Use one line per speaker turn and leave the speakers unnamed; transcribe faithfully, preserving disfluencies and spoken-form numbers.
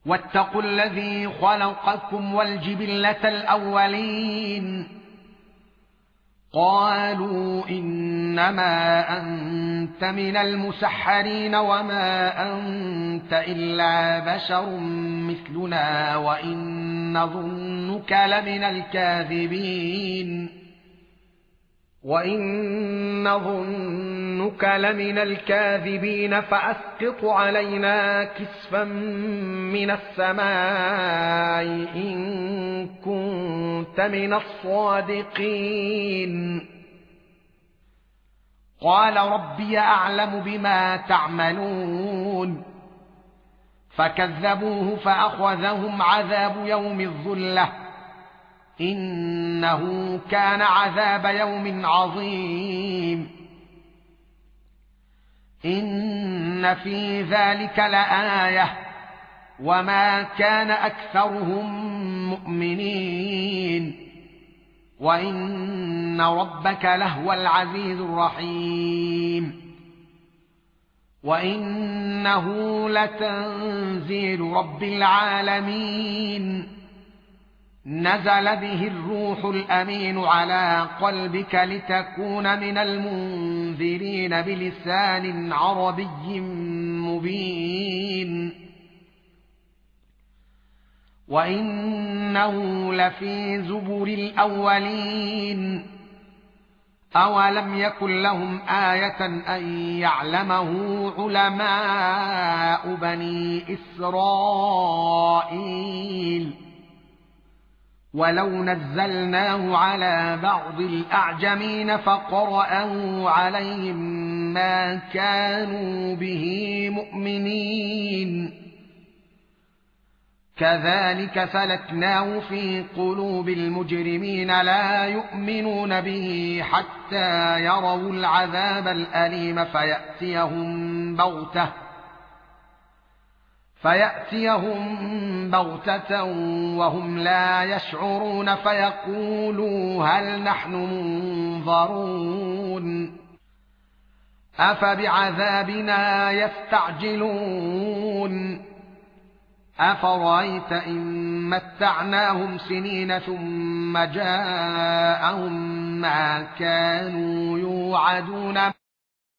واتقوا الذي خلقكم والجبلة الأولين قالوا إنما أنت من المسحرين وما أنت إلا بشر مثلنا وإن نظنك لمن الكاذبين وإن نظنك لمن الكاذبين فأسقط علينا كسفا من السماء إن كنت من الصادقين قال ربي أعلم بما تعملون فكذبوه فأخذهم عذاب يوم الظلة إنه كان عذاب يوم عظيم إن في ذلك لآية وما كان أكثرهم مؤمنين وإن ربك لهو العزيز الرحيم وإنه لتنزيل رب العالمين نزل به الروح الأمين على قلبك لتكون من المنذرين بلسان عربي مبين وإنه لفي زبر الأولين أولم يكن لهم آية أن يعلمه علماء بني إسرائيل ولو نزلناه على بعض الأعجمين فقرأه عليهم ما كانوا به مؤمنين كذلك سلكناه في قلوب المجرمين لا يؤمنون به حتى يروا العذاب الأليم فيأتيهم بغتة فيأتيهم بغتة وهم لا يشعرون فيقولوا هل نحن منظرون أفبعذابنا يستعجلون أفرأيت إن متعناهم سنين ثم جاءهم ما كانوا يوعدون